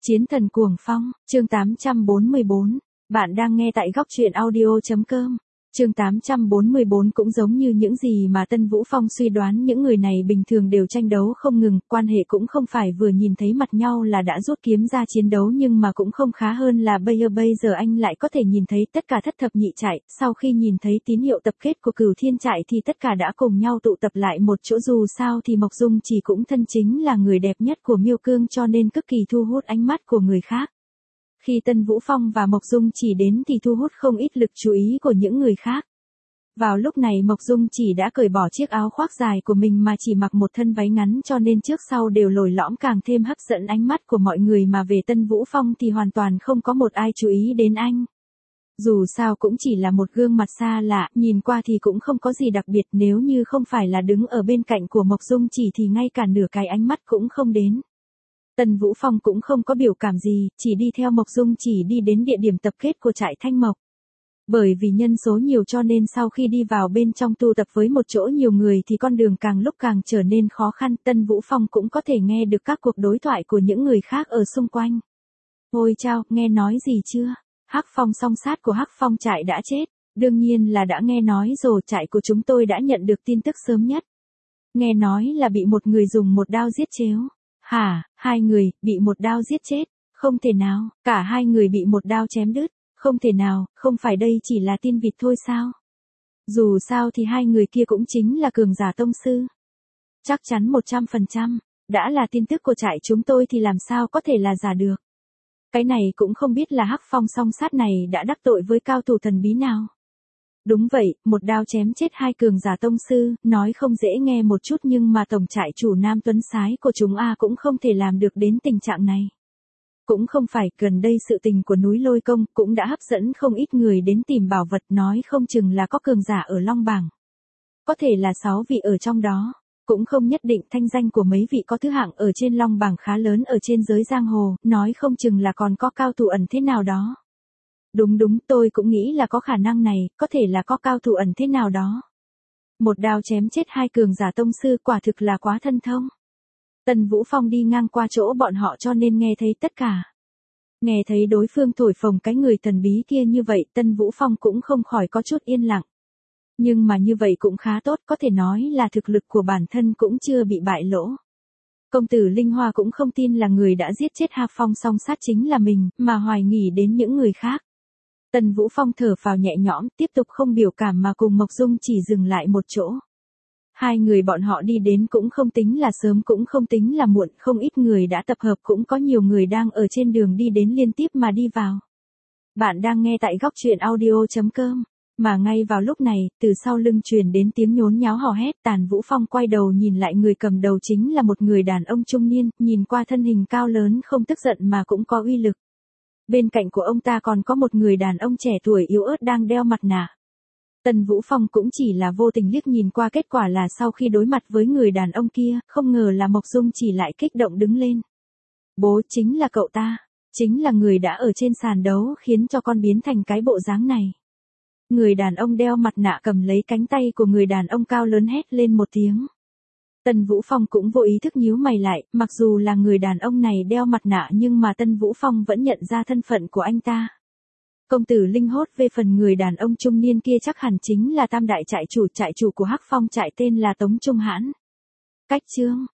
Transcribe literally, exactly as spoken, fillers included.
Chiến thần cuồng phong, chương tám trăm bốn mươi bốn. Bạn đang nghe tại góc truyện audio.com. Chương tám trăm bốn mươi bốn cũng giống như những gì mà Tân Vũ Phong suy đoán, những người này bình thường đều tranh đấu không ngừng, quan hệ cũng không phải vừa nhìn thấy mặt nhau là đã rút kiếm ra chiến đấu, nhưng mà cũng không khá hơn là bây giờ bây giờ anh lại có thể nhìn thấy tất cả thất thập nhị trại, sau khi nhìn thấy tín hiệu tập kết của Cửu Thiên trại thì tất cả đã cùng nhau tụ tập lại một chỗ, dù sao thì Mộc Dung Chỉ cũng thân chính là người đẹp nhất của Miêu Cương cho nên cực kỳ thu hút ánh mắt của người khác. Khi Tân Vũ Phong và Mộc Dung Chỉ đến thì thu hút không ít lực chú ý của những người khác. Vào lúc này Mộc Dung Chỉ đã cởi bỏ chiếc áo khoác dài của mình mà chỉ mặc một thân váy ngắn, cho nên trước sau đều lồi lõm, càng thêm hấp dẫn ánh mắt của mọi người, mà về Tân Vũ Phong thì hoàn toàn không có một ai chú ý đến anh. Dù sao cũng chỉ là một gương mặt xa lạ, nhìn qua thì cũng không có gì đặc biệt, nếu như không phải là đứng ở bên cạnh của Mộc Dung Chỉ thì ngay cả nửa cái ánh mắt cũng không đến. Tân Vũ Phong cũng không có biểu cảm gì, chỉ đi theo Mộc Dung Chỉ đi đến địa điểm tập kết của trại Thanh Mộc. Bởi vì nhân số nhiều cho nên sau khi đi vào bên trong tu tập với một chỗ nhiều người thì con đường càng lúc càng trở nên khó khăn, Tân Vũ Phong cũng có thể nghe được các cuộc đối thoại của những người khác ở xung quanh. Ôi chao, nghe nói gì chưa? Hắc Phong song sát của Hắc Phong trại đã chết. Đương nhiên là đã nghe nói rồi, trại của chúng tôi đã nhận được tin tức sớm nhất. Nghe nói là bị một người dùng một đao giết chéo. Hả, hai người, bị một đao giết chết? Không thể nào, cả hai người bị một đao chém đứt. Không thể nào, không phải đây chỉ là tin vịt thôi sao? Dù sao thì hai người kia cũng chính là cường giả tông sư. Chắc chắn một trăm phần trăm, đã là tin tức của trại chúng tôi thì làm sao có thể là giả được. Cái này cũng không biết là Hắc Phong song sát này đã đắc tội với cao thủ thần bí nào. Đúng vậy, một đao chém chết hai cường giả tông sư, nói không dễ nghe một chút nhưng mà tổng trại chủ Nam Tuấn Sái của chúng A cũng không thể làm được đến tình trạng này. Cũng không phải, gần đây sự tình của núi Lôi Công cũng đã hấp dẫn không ít người đến tìm bảo vật, nói không chừng là có cường giả ở Long Bảng. Có thể là sáu vị ở trong đó, cũng không nhất định, thanh danh của mấy vị có thứ hạng ở trên Long Bảng khá lớn ở trên giới giang hồ, nói không chừng là còn có cao thủ ẩn thế nào đó. Đúng đúng, tôi cũng nghĩ là có khả năng này, có thể là có cao thủ ẩn thế nào đó. Một đao chém chết hai cường giả tông sư, quả thực là quá thân thông. Tân Vũ Phong đi ngang qua chỗ bọn họ cho nên nghe thấy tất cả. Nghe thấy đối phương thổi phồng cái người thần bí kia như vậy, Tân Vũ Phong cũng không khỏi có chút yên lặng. Nhưng mà như vậy cũng khá tốt, có thể nói là thực lực của bản thân cũng chưa bị bại lỗ. Công tử Linh Hoa cũng không tin là người đã giết chết Hắc Phong song sát chính là mình, mà hoài nghi đến những người khác. Tân Vũ Phong thở phào nhẹ nhõm, tiếp tục không biểu cảm mà cùng Mộc Dung Chỉ dừng lại một chỗ. Hai người bọn họ đi đến cũng không tính là sớm cũng không tính là muộn, không ít người đã tập hợp, cũng có nhiều người đang ở trên đường đi đến liên tiếp mà đi vào. Bạn đang nghe tại góc truyện audio.com, mà ngay vào lúc này, từ sau lưng truyền đến tiếng nhốn nháo hò hét, Tàn Vũ Phong quay đầu nhìn lại, người cầm đầu chính là một người đàn ông trung niên, nhìn qua thân hình cao lớn không tức giận mà cũng có uy lực. Bên cạnh của ông ta còn có một người đàn ông trẻ tuổi yếu ớt đang đeo mặt nạ. Tân Vũ Phong cũng chỉ là vô tình liếc nhìn qua, kết quả là sau khi đối mặt với người đàn ông kia, không ngờ là Mộc Dung Chỉ lại kích động đứng lên. Bố, chính là cậu ta, chính là người đã ở trên sàn đấu khiến cho con biến thành cái bộ dáng này. Người đàn ông đeo mặt nạ cầm lấy cánh tay của người đàn ông cao lớn hét lên một tiếng. Tân Vũ Phong cũng vô ý thức nhíu mày lại, mặc dù là người đàn ông này đeo mặt nạ nhưng mà Tân Vũ Phong vẫn nhận ra thân phận của anh ta. Công tử Linh hốt về phần người đàn ông trung niên kia chắc hẳn chính là tam đại trại chủ, trại chủ của Hắc Phong trại tên là Tống Trung Hãn. Cách chương,